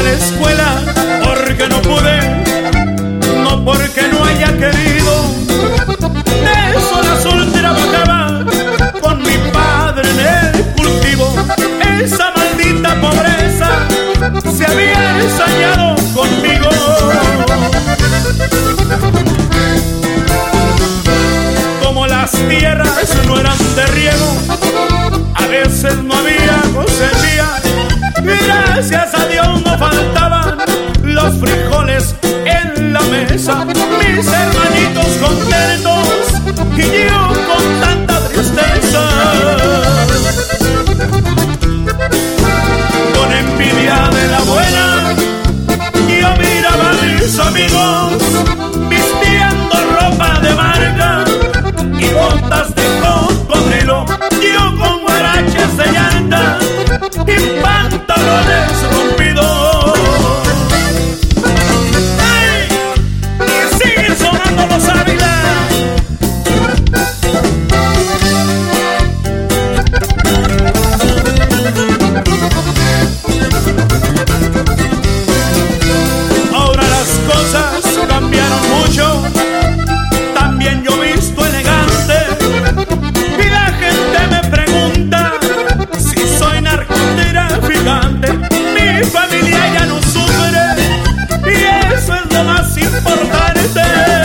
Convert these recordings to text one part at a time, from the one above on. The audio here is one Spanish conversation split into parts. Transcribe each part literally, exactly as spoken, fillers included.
la escuela porque no pude, no porque no haya querido. De sol a sol trabajaba con mi padre en el cultivo. Esa maldita pobreza se había ensañado conmigo. Como las tierras no eran de riego, a veces no había cosecha. Gracias a Dios no faltaban los frijoles en la mesa. Mis hermanitos contentos y yo con tanta tristeza. Con envidia de la buena yo miraba a mis amigos vistiendo ropa de marca y botas de cocodrilo, yo con guaraches de llanta y pantalones rompidos. ¡Ay! Y siguen sonando los Ávila. Ahora las cosas cambiaron mucho, también yo visto elegante, y la gente me pregunta si soy narcotraficante. Mi familia ya no sufre y eso es lo más importante.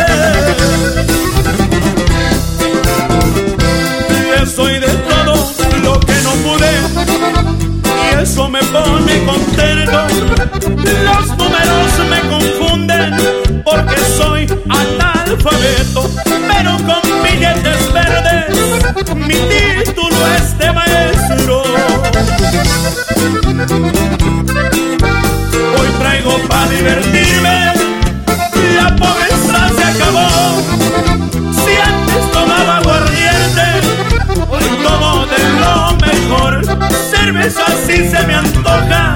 Que soy de todo lo que no pude y eso me pone contento. Los números me confunden porque soy analfabeto, pero con billetes verdes mi título es de maestro. Hoy traigo para divertirme, la pobreza se acabó. Si antes tomaba aguardiente, hoy tomo de lo mejor. Cerveza si se me antoja